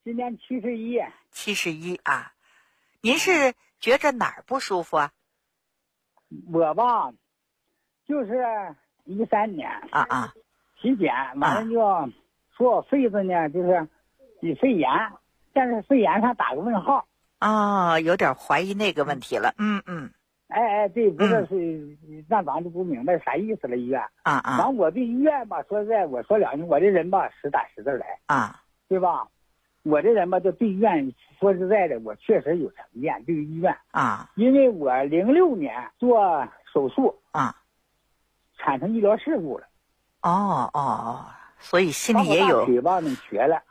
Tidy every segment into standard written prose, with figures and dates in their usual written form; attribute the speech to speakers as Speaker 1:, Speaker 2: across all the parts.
Speaker 1: 今年71。
Speaker 2: 71啊。您是觉着哪儿不舒服啊？
Speaker 1: 我吧，就是13年体检完了就说肺子呢就是肺炎，但是肺炎上打个问号。
Speaker 2: 有点怀疑那个问题了。
Speaker 1: 对，不是那咱就不明白啥意思了。医院完我对医院吧，说实在我说两句，我这人吧实打实的来对吧？我这人吧就对医院说实在的，我确实有成见对医院因为我06年做手术产生医疗事故了。
Speaker 2: 所以心里也有
Speaker 1: 腿吧能瘸了。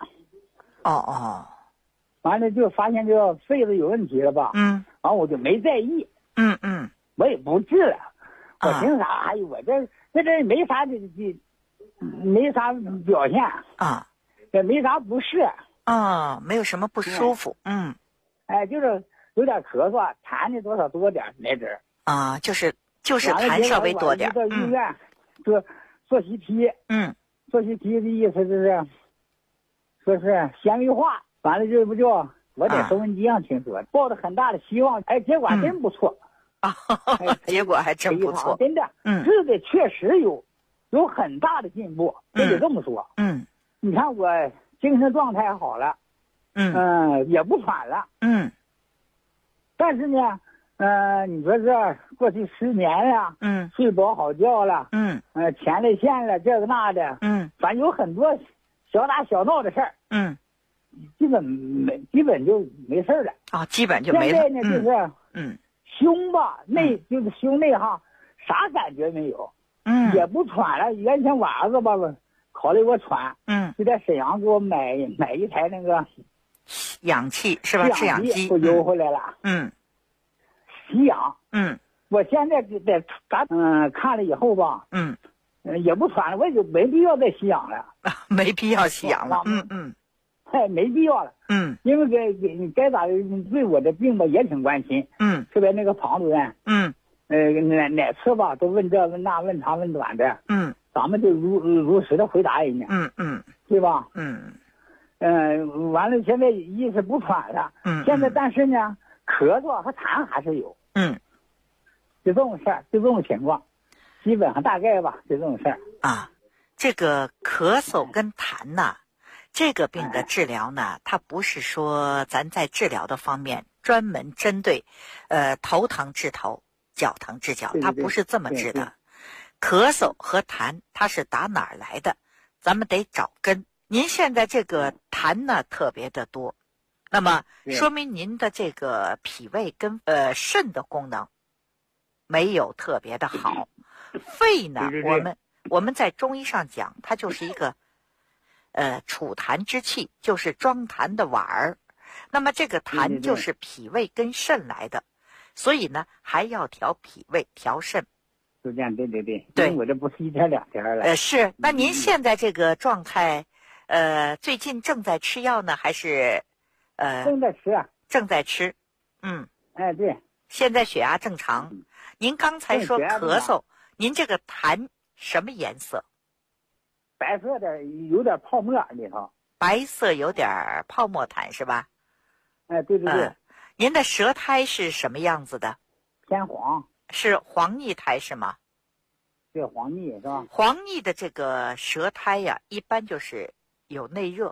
Speaker 1: 完了就发现这个肺子有问题了吧。完我就没在意。我也不治了。我凭啥？我这没啥没啥表现也没啥不适
Speaker 2: 没有什么不舒服。
Speaker 1: 就是有点咳嗽，痰的多少多点那阵儿
Speaker 2: 就是痰稍微多点。
Speaker 1: 到医院做CT。做CT的意思就是说是纤维化，完了这不就我在收音机上听说，抱着很大的希望，结果真不错
Speaker 2: 结果还真不错，
Speaker 1: 真的治的确实有很大的进步，得这么说。你看我精神状态好了，也不喘了，但是呢，你说这过去10年了，睡不好觉了，前列腺了，这个那的，反正有很多小打小闹的事儿，基本就没事了
Speaker 2: 基本就没了。
Speaker 1: 现在呢，就是胸吧，就是胸内啥感觉没有，也不喘了。原先晚上吧，考虑我喘，就在沈阳给我买一台那个
Speaker 2: 氧气是吧？制氧机，
Speaker 1: 我邮回来了。吸氧。我现在在看了以后吧，也不喘了，我也就没必要再吸氧了。
Speaker 2: 没必要吸氧了。
Speaker 1: 没必要了。因为你该咋的，对我的病吧也挺关心。特别那个庞主任。哪次吧都问这问那，问长问短的。咱们就如实的回答人家。对吧？完了，现在一是不喘了。现在但是呢，咳嗽和痰还是有。就这种事儿，就这种情况，基本上大概吧，就这种事儿
Speaker 2: 这个咳嗽跟痰呐，这个病的治疗呢，它不是说咱在治疗的方面专门针对头疼治头，脚疼治脚，它不是这么治的。咳嗽和痰它是打哪儿来的，咱们得找根。您现在这个痰呢特别的多，那么说明您的这个脾胃跟肾的功能没有特别的好。肺呢，我们在中医上讲，它就是一个储痰之器，就是装痰的碗儿。那么这个痰就是脾胃跟肾来的，所以呢还要调脾胃调肾。
Speaker 1: 就这样，对，我这不是1天2天了。
Speaker 2: 是。那您现在这个状态，最近正在吃药呢，还是
Speaker 1: 正在吃
Speaker 2: 正在吃。
Speaker 1: 对。
Speaker 2: 现在血压正常。您刚才说咳嗽，您这个痰什么颜色？
Speaker 1: 白色的，有点泡沫里头。
Speaker 2: 白色有点泡沫痰是吧？
Speaker 1: 对。
Speaker 2: 您的舌苔是什么样子的？
Speaker 1: 偏黄。
Speaker 2: 是黄腻苔是吗？
Speaker 1: 对，黄腻是吧？
Speaker 2: 黄腻的这个舌苔呀，一般就是有内热，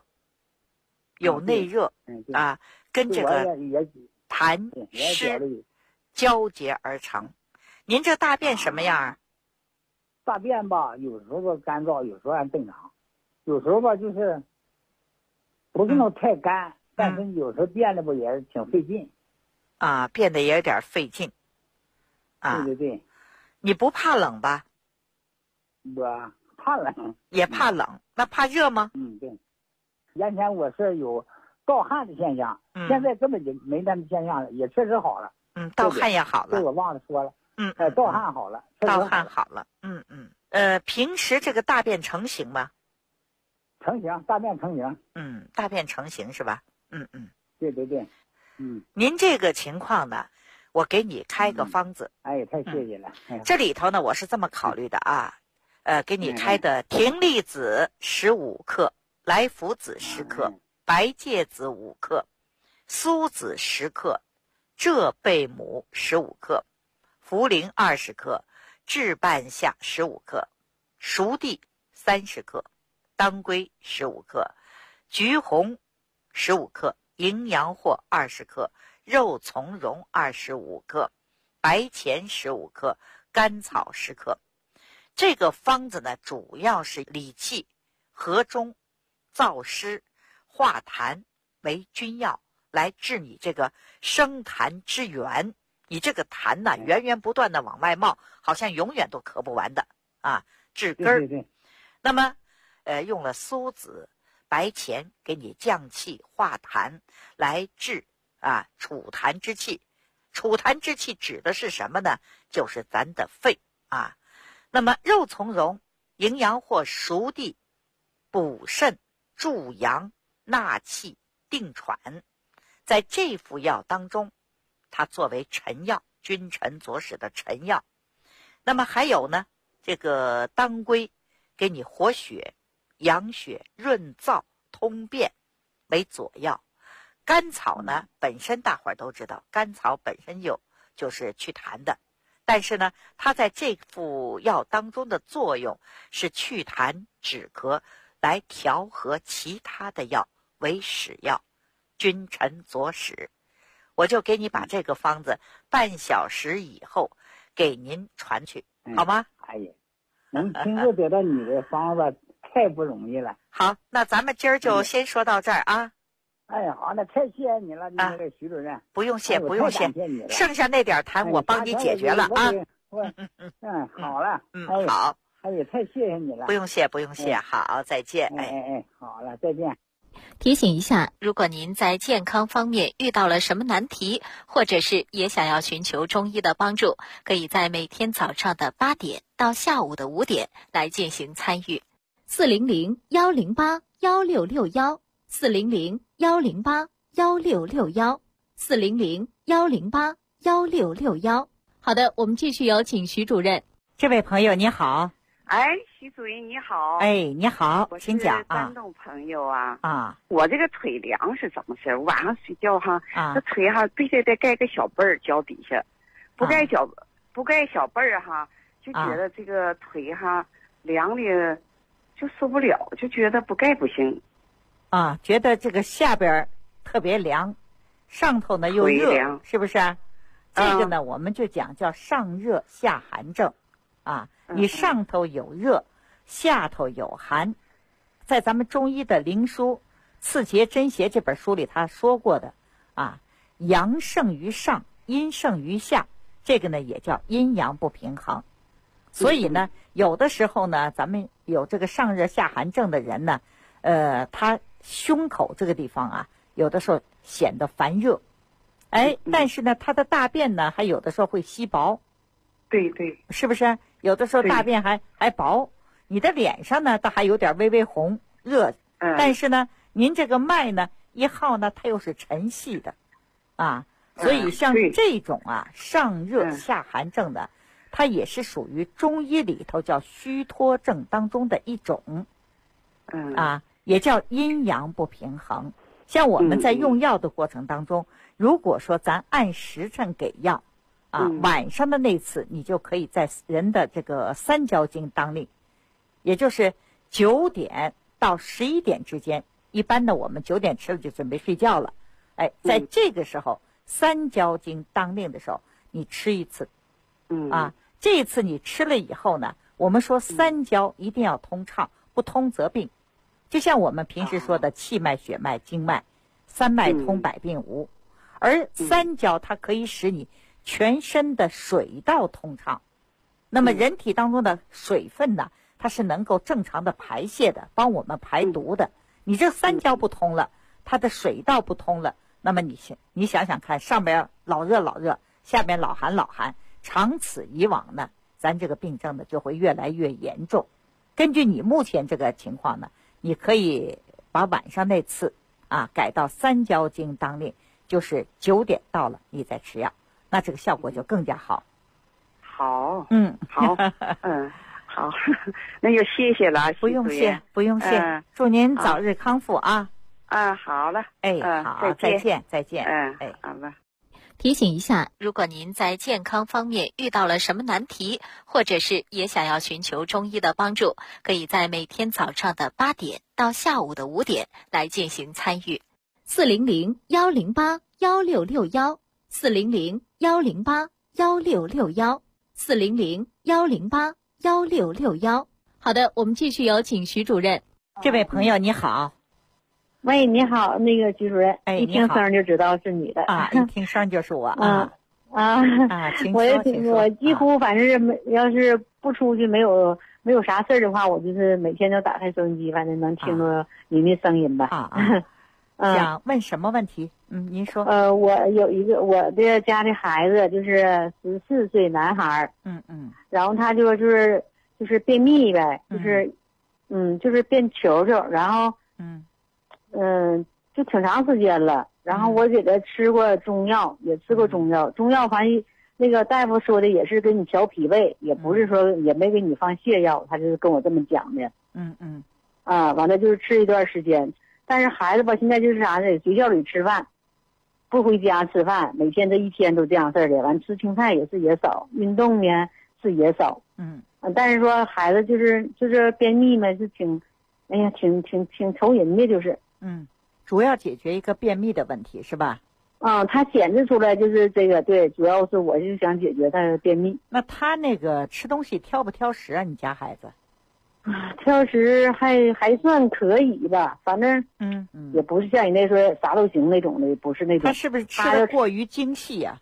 Speaker 2: 跟这个痰湿交结而成。您这大便什么样？
Speaker 1: 大便吧，有时候干燥，有时候按正常，有时候吧就是不是那么太干，但是有时候变得不也挺费劲
Speaker 2: 变得也有点费劲
Speaker 1: 对。
Speaker 2: 你不怕冷吧？
Speaker 1: 我怕冷。
Speaker 2: 也怕冷。那怕热吗？
Speaker 1: 对。原先我是有盗汗的现象，现在根本就没那现象了，也确实好了。
Speaker 2: 盗汗也好了。
Speaker 1: 这我忘了说了。盗汗好了。
Speaker 2: 盗汗好了。平时这个大便成型吗？
Speaker 1: 成型，大便成型。
Speaker 2: 大便成型是吧？
Speaker 1: 对。
Speaker 2: 您这个情况呢，我给你开个方子。
Speaker 1: 太谢谢了。
Speaker 2: 这里头呢，我是这么考虑的给你开的葶苈子15克，来附子10克， 白芥子5克，苏子10克，浙贝母15克，茯苓20克，炙半夏15克，熟地30克，当归15克，橘红15克，营养货20克，肉苁蓉25克，白钱15克，甘草10克。这个方子呢，主要是理气、和中、燥湿、化痰为君药，来治你这个生痰之源。你这个痰呢，源源不断的往外冒，好像永远都咳不完的啊，治根儿。
Speaker 1: 对。
Speaker 2: 那么，用了苏子、白钱给你降气化痰，来治储痰之气。储痰之气指的是什么呢？就是咱的肺啊。那么肉苁蓉、营养货、熟地，补肾、助阳、纳气、定喘。在这副药当中，它作为臣药，君臣佐使的臣药。那么还有呢，这个当归给你活血、养血、润燥、通便为佐药。甘草呢，本身大伙儿都知道，甘草本身就是祛痰的，但是呢，它在这副药当中的作用是祛痰止咳，来调和其他的药为使药，君臣佐使。我就给你把这个方子半小时以后给您传去，好吗？
Speaker 1: 哎呀，能亲自得到你的方子太不容易了。
Speaker 2: 好，那咱们今儿就先说到这儿啊。
Speaker 1: 哎，好，那太谢谢你了，你那个徐主任。
Speaker 2: 不用谢，不用谢，剩下那点痰我帮你解决了啊。
Speaker 1: 好了。
Speaker 2: 好。
Speaker 1: 哎呀，太谢谢你了。
Speaker 2: 不用谢，不用谢。好，再见。
Speaker 1: 好了，再见。
Speaker 3: 提醒一下，如果您在健康方面遇到了什么难题，或者是也想要寻求中医的帮助，可以在每天早上的8点到下午的5点来进行参与。400-108-1661，400-108-1661，400-108-1661。好的，我们继续有请徐主任。
Speaker 2: 这位朋友你好。
Speaker 4: 哎，徐主任你好。
Speaker 2: 哎，你好，请讲啊。
Speaker 4: 我是山东朋友啊。
Speaker 2: 啊，
Speaker 4: 我这个腿凉是怎么事？晚上睡觉这腿必须得盖个小被儿脚底下，不盖小被儿就觉得这个腿凉的就受不了，就觉得不盖不行。
Speaker 2: 觉得这个下边特别凉，上头呢又热，是不是？这个呢，我们就讲叫上热下寒症你上头有热，下头有寒，在咱们中医的灵书《刺节真邪》这本书里他说过的阳盛于上，阴盛于下，这个呢也叫阴阳不平衡。所以呢，有的时候呢，咱们有这个上热下寒症的人呢，他胸口这个地方有的时候显得烦热，但是呢，他的大便呢，还有的时候会稀薄。
Speaker 4: 对，
Speaker 2: 是不是？有的时候大便还薄，你的脸上呢，倒还有点微微红热，但是呢，您这个脉呢一号呢，它又是沉细的，所以像这种上热下寒症的，它也是属于中医里头叫虚脱症当中的一种，也叫阴阳不平衡。像我们在用药的过程当中，如果说咱按时辰给药。晚上的那次，你就可以在人的这个三焦经当令，也就是9点到11点之间。一般的我们9点吃了就准备睡觉了，在这个时候三焦经当令的时候，你吃一次，这一次你吃了以后呢，我们说三焦一定要通畅，不通则病。就像我们平时说的气脉、血脉、经脉，三脉通百病无，而三焦它可以使你全身的水道通畅。那么人体当中的水分呢，它是能够正常的排泄的，帮我们排毒的。你这三焦不通了，它的水道不通了，那么你想想看，上边老热，下边老寒，长此以往呢，咱这个病症呢就会越来越严重。根据你目前这个情况呢，你可以把晚上那次改到三焦经当令，就是9点到了你再吃药，那这个效果就更加好。
Speaker 4: 好，好，好，那就谢谢了，
Speaker 2: 不用谢，祝您早日康复啊！
Speaker 4: 好了，
Speaker 2: 好，再见。
Speaker 4: 好了。
Speaker 3: 提醒一下，如果您在健康方面遇到了什么难题，或者是也想要寻求中医的帮助，可以在每天早上的8点到下午的5点来进行参与。400-108-1661，400-108-1661，400-108-1661。好的，我们继续有请徐主任。
Speaker 2: 这位朋友你好。
Speaker 5: 喂，你好，那个徐主任，一听声就知道是你的
Speaker 2: 一听声就是我请说。
Speaker 5: 我几乎反正要是不出去没有啥事儿的话，我就是每天都打开收音机，反正能听到您的声音吧。
Speaker 2: 想问什么问题？您说。
Speaker 5: 我有一个我的家的孩子，就是14岁男孩。然后他就是便秘呗，就是便球球，然后就挺长时间了。然后我给他吃过中药，也吃过中药，反正那个大夫说的也是给你调脾胃，也不是说也没给你放泻药，他就是跟我这么讲的。完了就是吃一段时间，但是孩子吧现在就是啥呢，学校里吃饭，不回家吃饭，每天这一天都这样事儿的。完吃青菜也少，运动呢是也少。但是说孩子就是便秘嘛，是挺愁人的，就是。
Speaker 2: 主要解决一个便秘的问题是吧？
Speaker 5: 他显示出来就是这个，对，主要是我是想解决他的便秘。
Speaker 2: 那他那个吃东西挑不挑食啊？你家孩子？
Speaker 5: 挑食还算可以吧，反正也不是像你那说啥都行那种的，不是那种。
Speaker 2: 他是不是吃的过于精细呀？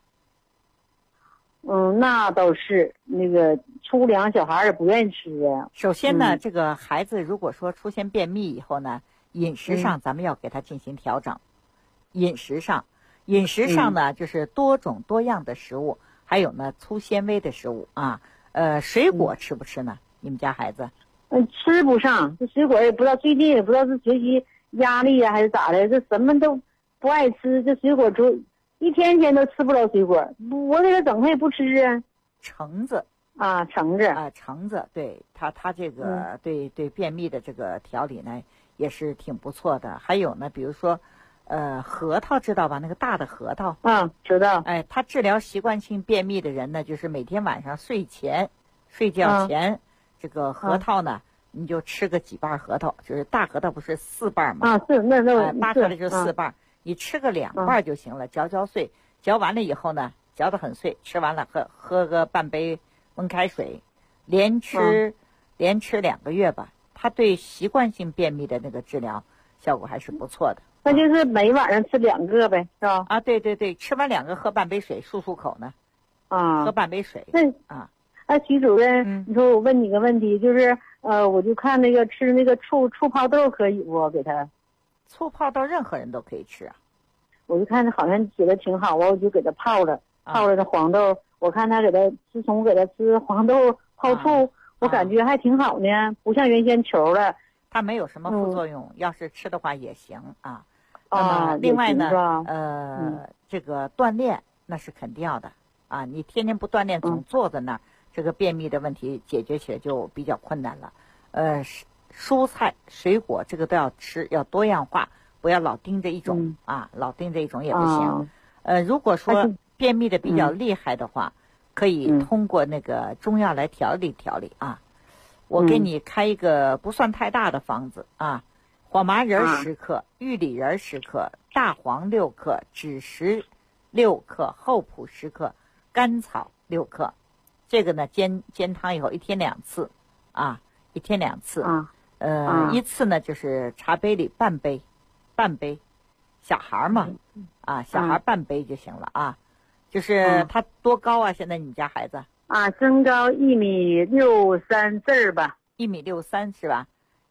Speaker 5: 那倒是，那个粗粮小孩也不愿意吃啊。
Speaker 2: 首先呢，这个孩子如果说出现便秘以后呢，饮食上咱们要给他进行调整。饮食上呢，就是多种多样的食物，还有呢粗纤维的食物啊。水果吃不吃呢？你们家孩子？
Speaker 5: 吃不上，这水果也不知道，最近也不知道是学习压力呀还是咋的，这什么都不爱吃，这水果一天天都吃不了水果，我给他整他也不吃啊。
Speaker 2: 橙子橙子，对他这个对便秘的这个调理呢也是挺不错的。还有呢，比如说核桃知道吧？那个大的核桃。
Speaker 5: 知道。
Speaker 2: 他治疗习惯性便秘的人呢，就是每天晚上睡觉前，这个核桃呢，你就吃个几瓣核桃，就是大核桃不是4瓣吗？
Speaker 5: 是那
Speaker 2: 扒出来就4瓣，你吃个2瓣就行了，嚼碎，嚼完了以后呢，嚼得很碎，吃完了喝个半杯温开水，连吃2个月吧，它对习惯性便秘的那个治疗效果还是不错的。
Speaker 5: 那就是每晚上吃2个呗，是吧？
Speaker 2: 对，吃完2个喝半杯水漱口呢。喝半杯水。
Speaker 5: 徐主任，你说我问你个问题，就是我就看那个吃那个醋泡豆可以不？给他
Speaker 2: 醋泡豆任何人都可以吃啊。
Speaker 5: 我就看他好像写的挺好，我就给他泡了的黄豆。我看他自从我给他吃黄豆泡醋，我感觉还挺好呢，不像原先球了。
Speaker 2: 它没有什么副作用，要是吃的话也行啊。那么另外呢，这个锻炼那是肯定要的啊。你天天不锻炼，总坐在那儿，这个便秘的问题解决起来就比较困难了。蔬菜水果这个都要吃，要多样化，不要老盯着一种老盯着一种也不行。如果说便秘的比较厉害的话，可以通过那个中药来调理啊。我给你开一个不算太大的方子啊，黄麻仁10克，玉里仁10克，大黄6克，枳实6克，厚朴10克，甘草6克。这个呢煎汤以后1天2次啊，1天2次。一次呢就是茶杯里半杯，小孩嘛小孩半杯就行了啊。就是他多高啊？现在你家孩子？
Speaker 5: 身高1.63米吧。
Speaker 2: 1.63米是吧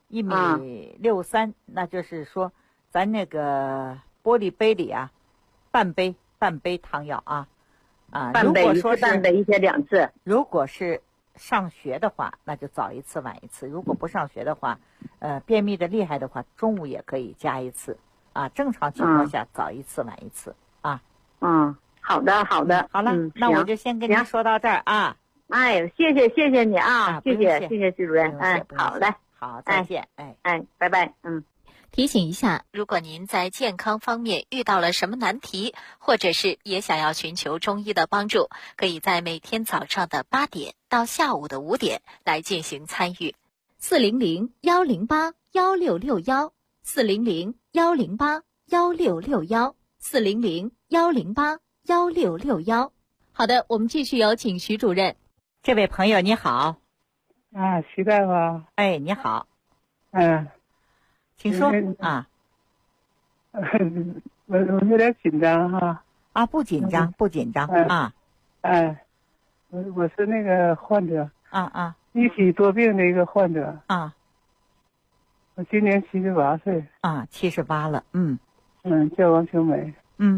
Speaker 2: ？1.63米，那就是说，咱那个玻璃杯里半杯汤药
Speaker 5: 半杯1天2次。
Speaker 2: 如果是上学的话，那就早一次晚一次；如果不上学的话，便秘的厉害的话，中午也可以加一次正常情况下早一次晚一次
Speaker 5: 好的。好
Speaker 2: 了，那我就先跟您说到这儿啊。
Speaker 5: 谢谢你啊，谢谢徐主任。好嘞，
Speaker 2: 好，再见。
Speaker 5: 拜拜。
Speaker 3: 提醒一下，如果您在健康方面遇到了什么难题，或者是也想要寻求中医的帮助，可以在每天早上的8点到下午的5点来进行参与。400-108-1661，400-108-1661，400-108-1661。好的，我们继续有请徐主任。
Speaker 2: 这位朋友你好。
Speaker 6: 徐大夫。
Speaker 2: 哎，你好。请说啊。
Speaker 6: 我有点紧张哈。
Speaker 2: 不紧张，不紧张啊。
Speaker 6: 我是那个患者。一体多病的一个患者。我今年78岁。
Speaker 2: 78了。
Speaker 6: 叫王秋梅。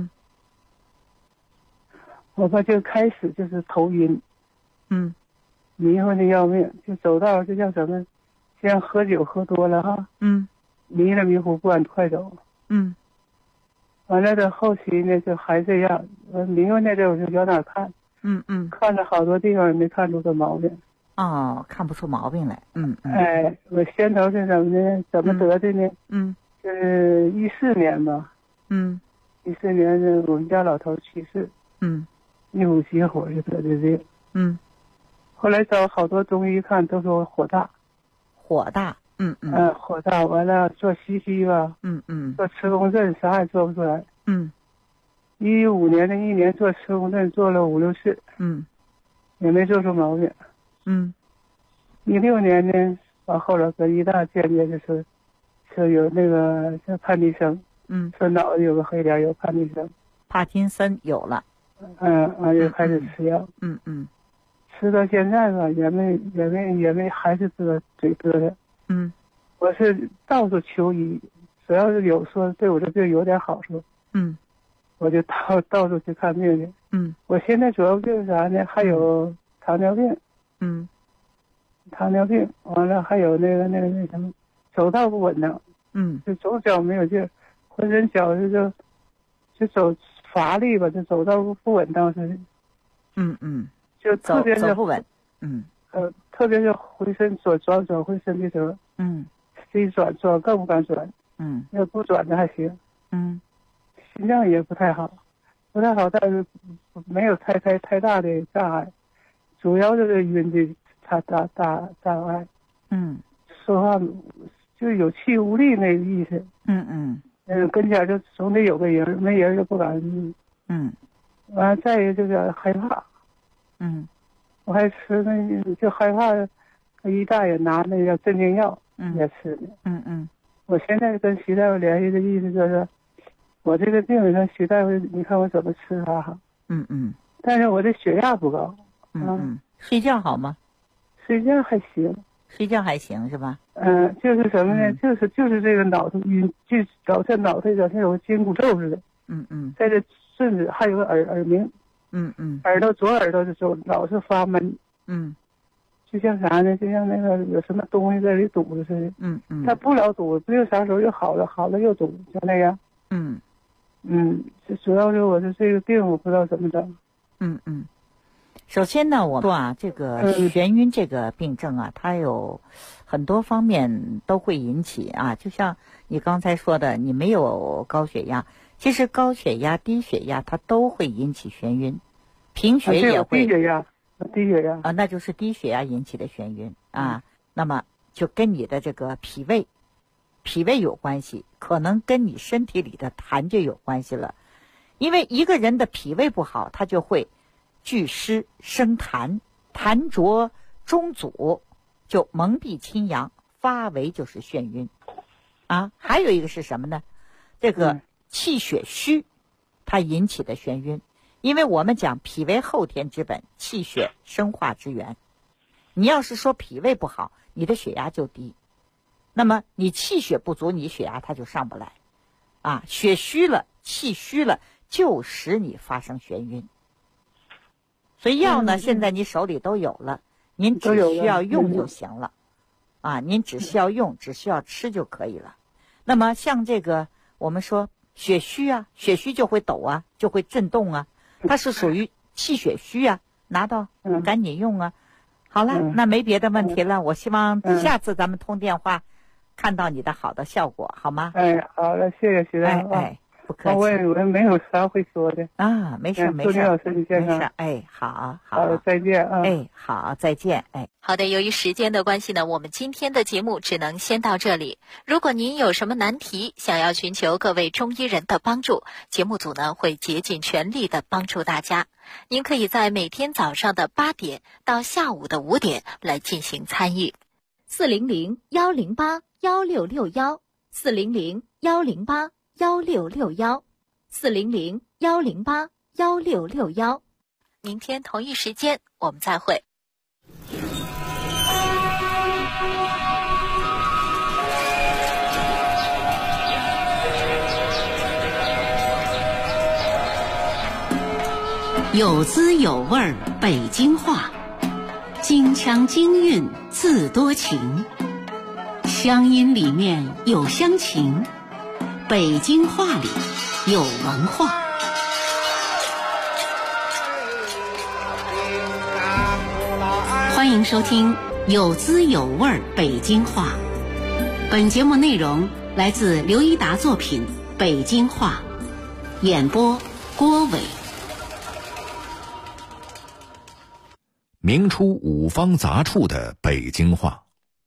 Speaker 6: 我吧就开始就是头晕。迷糊的要命，就走道就像什么，像喝酒喝多了哈。迷了迷糊不敢快走。完了到后期呢就还这样，我迷糊那阵我就往哪看。看了好多地方也没看出个毛病。
Speaker 2: 看不出毛病来。
Speaker 6: 我先头是怎么呢？怎么得的呢？就是14年吧。14年呢，我们家老头去世。一股急火就得的病。后来找好多中医看，都说火大。
Speaker 2: 火大。
Speaker 6: 火大，完了做西医吧。做磁共振啥也做不出来。15年的一年做磁共振做了5、6次。也没做出毛病。16年呢，完后来跟医大见面的时候，说有那个叫帕金森。说脑子有个黑点，有帕金森。
Speaker 2: 帕金森有了。
Speaker 6: 完就开始吃药。吃到现在吧，也没，还是这个嘴疙瘩。我是到处求医，只要是有说对我这病有点好处，我就到处去看病去。我现在主要就是啥呢？还有糖尿病。糖尿病完了还有那什么，走道不稳当。就走脚没有劲儿，浑身脚就走乏力吧，就走道不稳当似的。就特别是
Speaker 2: 走不稳。
Speaker 6: 特别是回身转回身的时候。自己转更不敢转。要不转的还行。心脏也不太好，但是没有太大的障碍，主要就是晕的障碍。说话就有气无力那个意思。跟前就总得有个人，没人就不敢。完了再一个就是害怕。我还吃那就害怕，医大爷拿那个镇静药也吃的。我现在跟徐大夫联系的意思就是，我这个病人徐大夫，你看我怎么吃它好。但是我的血压不高。
Speaker 2: 睡觉好吗？
Speaker 6: 睡觉还行。
Speaker 2: 睡觉还行是吧？
Speaker 6: 就是什么呢？就是这个脑子晕，就老像脑袋像有紧骨咒似的。在这甚至还有个耳鸣。耳朵左耳朵的时候老是发闷。就像啥呢？就像那个有什么东西在里堵着似的。它不老堵，不就啥时候又好了又堵，就那样。主要是我的这个病，我不知道怎么整。
Speaker 2: 首先呢，我说这个眩晕这个病症啊，它有很多方面都会引起啊。就像你刚才说的，你没有高血压，其实高血压、低血压它都会引起眩晕，贫血也会。
Speaker 6: 低血压
Speaker 2: 那就是低血压引起的眩晕啊。那么就跟你的这个脾胃有关系，可能跟你身体里的痰就有关系了。因为一个人的脾胃不好，他就会聚湿生痰，痰浊中阻，就蒙蔽清阳，发为就是眩晕啊。还有一个是什么呢？这个气血虚，它引起的眩晕。因为我们讲脾为后天之本，气血生化之源。你要是说脾胃不好，你的血压就低，那么你气血不足，你血压它就上不来啊。血虚了，气虚了，就使你发生眩晕。所以药呢，现在你手里都有了，您只需要用就行了啊。您只需要用，只需要吃就可以了。那么像这个我们说血虚啊，血虚就会抖啊，就会震动啊，它是属于气血虚啊，拿到赶紧用啊。好了，那没别的问题了。我希望下次咱们通电话看到你的好的效果，好吗？
Speaker 6: 好了，谢谢徐老师。
Speaker 2: 不客气。
Speaker 6: 我没有啥会说的
Speaker 2: 啊，没事。
Speaker 6: 祝你老师你健康。
Speaker 2: 好，
Speaker 6: 再见啊。
Speaker 2: 好，再见。
Speaker 3: 好的，由于时间的关系呢，我们今天的节目只能先到这里。如果您有什么难题，想要寻求各位中医人的帮助，节目组呢会竭尽全力的帮助大家。您可以在每天早上的8点到下午的5点来进行参与。400-108-1661，400-108-1661，400-108-1661。明天同一时间我们再会。
Speaker 7: 有滋有味北京话，京腔京韵自多情，乡音里面有乡情，北京话里有文化。欢迎收听有滋有味北京话。本节目内容来自刘一达作品《北京话》，演播郭伟。
Speaker 8: 明初五方杂处的北京话。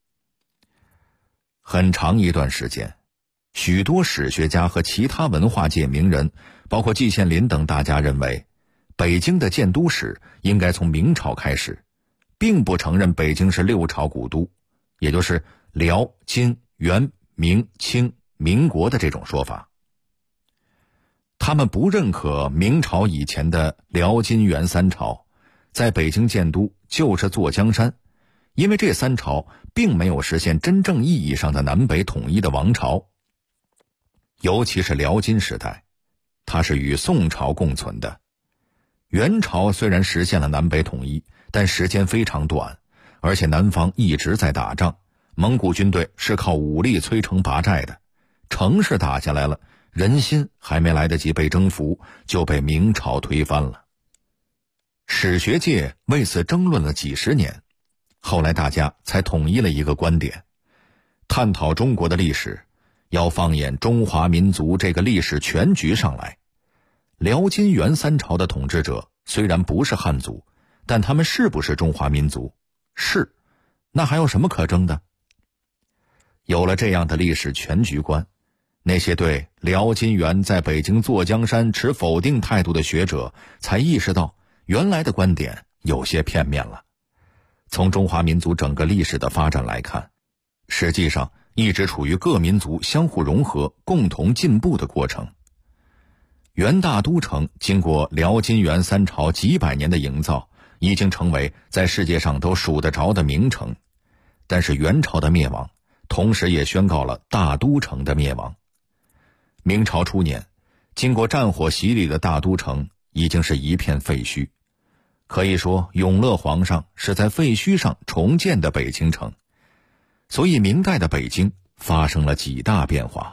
Speaker 8: 很长一段时间，许多史学家和其他文化界名人，包括季羡林等大家认为，北京的建都史应该从明朝开始，并不承认北京是6朝古都，也就是辽、金、元、明、清、民国的这种说法。他们不认可明朝以前的辽、金、元3朝在北京建都就是坐江山，因为这3朝并没有实现真正意义上的南北统一的王朝。尤其是辽金时代，它是与宋朝共存的。元朝虽然实现了南北统一，但时间非常短，而且南方一直在打仗，蒙古军队是靠武力摧城拔寨的，城市打下来了，人心还没来得及被征服，就被明朝推翻了。史学界为此争论了几十年，后来大家才统一了一个观点：探讨中国的历史，要放眼中华民族这个历史全局上来。辽金元3朝的统治者虽然不是汉族，但他们是不是中华民族？是，那还有什么可争的？有了这样的历史全局观，那些对辽金元在北京坐江山持否定态度的学者才意识到，原来的观点有些片面了。从中华民族整个历史的发展来看，实际上一直处于各民族相互融合、共同进步的过程。元大都城经过辽金元3朝几百年的营造，已经成为在世界上都数得着的名城。但是元朝的灭亡，同时也宣告了大都城的灭亡。明朝初年，经过战火洗礼的大都城已经是一片废墟。可以说，永乐皇上是在废墟上重建的北京城。所以明代的北京发生了几大变化。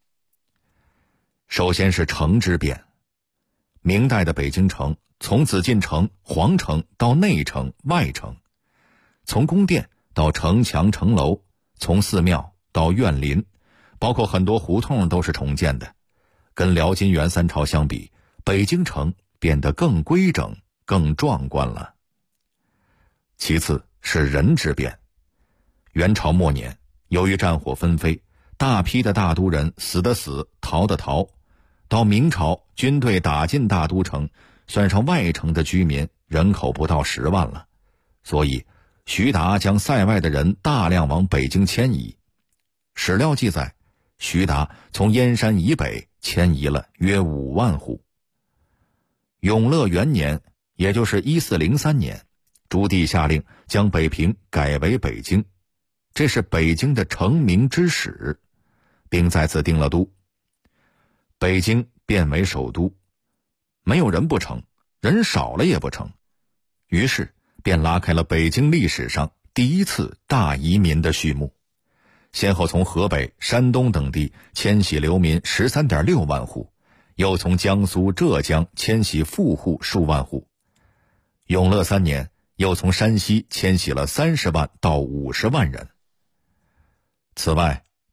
Speaker 8: 首先是城之变。明代的北京城从紫禁城、皇城到内城、外城，从宫殿到城墙、城楼，从寺庙到院林，包括很多胡同都是重建的。跟辽金元3朝相比，北京城变得更规整、更壮观了。其次是人之变。元朝末年，由于战火纷飞，大批的大都人死的死，逃的逃。到明朝，军队打进大都城，算上外城的居民，人口不到10万了。所以徐达将塞外的人大量往北京迁移。史料记载，徐达从燕山以北迁移了约5万户。永乐元年，也就是1403年，朱棣下令将北平改为北京，这是北京的成名之始，并在此定了都。北京变为首都，没有人不成，人少了也不成，于是便拉开了北京历史上第一次大移民的序幕，先后从河北、山东等地迁徙流民 13.6 万户，又从江苏、浙江迁徙富户数万户。永乐3年，又从山西迁徙了30万到50万人。此外，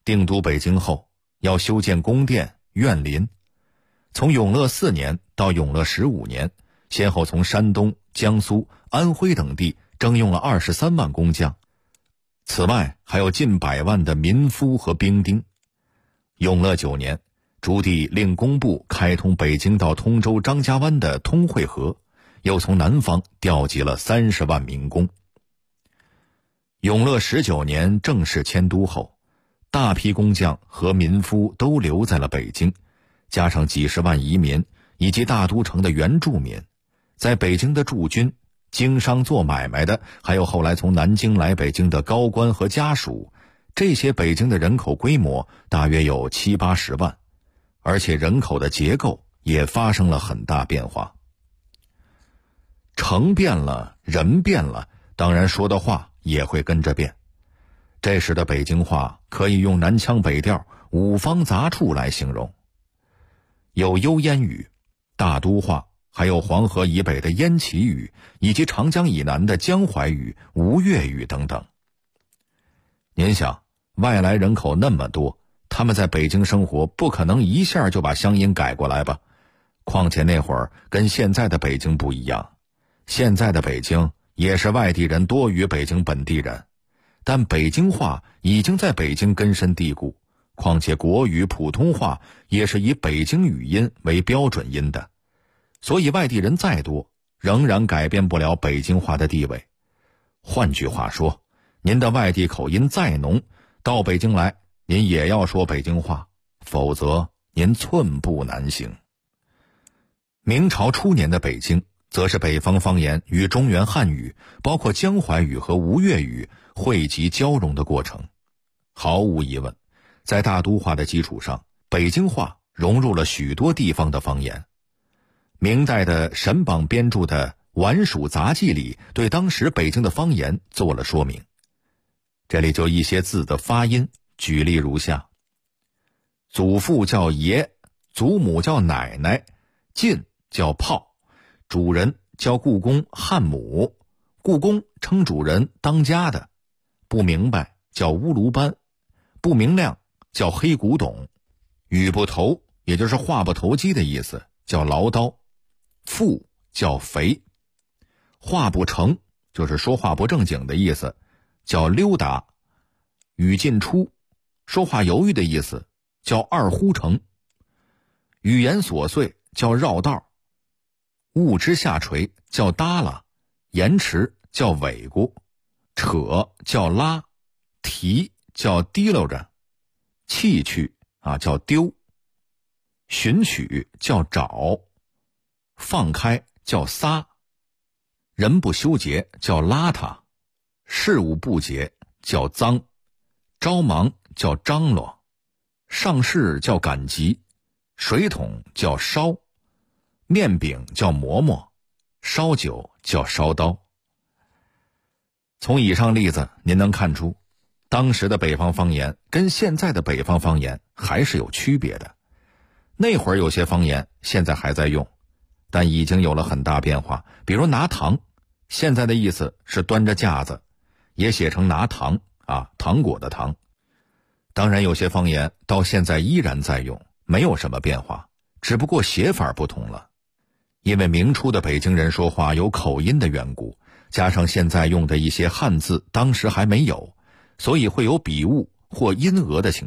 Speaker 8: 定都北京后，要修建宫殿、苑林。从永乐4年到永乐15年，先后从山东、江苏、安徽等地征用了23万工匠，此外还有近100万的民夫和兵丁。永乐9年，朱棣令工部开通北京到通州张家湾的通惠河，又从南方调集了30万民工。永乐19年正式迁都后，大批工匠和民夫都留在了北京，加上几十万移民以及大都城的原住民，在北京的驻军、经商做买卖的，还有后来从南京来北京的高官和家属，这些北京的人口规模大约有70-80万，而且人口的结构也发生了很大变化。城变了，人变了，当然说的话也会跟着变。这时的北京话可以用南腔北调、五方杂处来形容，有幽燕语、大都话，还有黄河以北的燕齐语，以及长江以南的江淮语、吴越语等等。您想，外来人口那么多，他们在北京生活，不可能一下就把乡音改过来吧？况且那会儿跟现在的北京不一样，现在的北京也是外地人多于北京本地人，但北京话已经在北京根深蒂固，况且国语、普通话也是以北京语音为标准音的，所以外地人再多，仍然改变不了北京话的地位。换句话说，您的外地口音再浓，到北京来，您也要说北京话，否则您寸步难行。明朝初年的北京，则是北方方言与中原汉语，包括江淮语和吴越语汇集交融的过程。毫无疑问，在大都话的基础上，北京话融入了许多地方的方言。明代的沈榜编著的《晚蜀杂记》里，对当时北京的方言做了说明。这里就一些字的发音，举例如下：祖父叫爷，祖母叫奶奶，进叫炮，主人叫故宫汉母，故宫称主人当家的，不明白叫乌卢班，不明亮叫黑古董，语不投也就是话不投机的意思，叫唠叨，富叫肥，话不成就是说话不正经的意思，叫溜达，语尽出说话犹豫的意思，叫二呼成，语言琐碎叫绕道，物之下垂叫耷拉，延迟叫尾咕，扯叫拉，提叫提溜着，弃去叫丢，寻取叫找，放开叫撒，人不修洁叫邋遢，事物不洁叫脏，着忙叫张罗，上市叫赶集，水桶叫烧，面饼叫馍馍，烧酒叫烧刀。从以上例子您能看出，当时的北方方言跟现在的北方方言还是有区别的。那会儿有些方言现在还在用，但已经有了很大变化。比如拿糖，现在的意思是端着架子，也写成拿糖糖果的糖。当然有些方言到现在依然在用，没有什么变化，只不过写法不同了。因为明初的北京人说话有口音的缘故，加上现在用的一些汉字当时还没有，所以会有笔误或音讹的情况。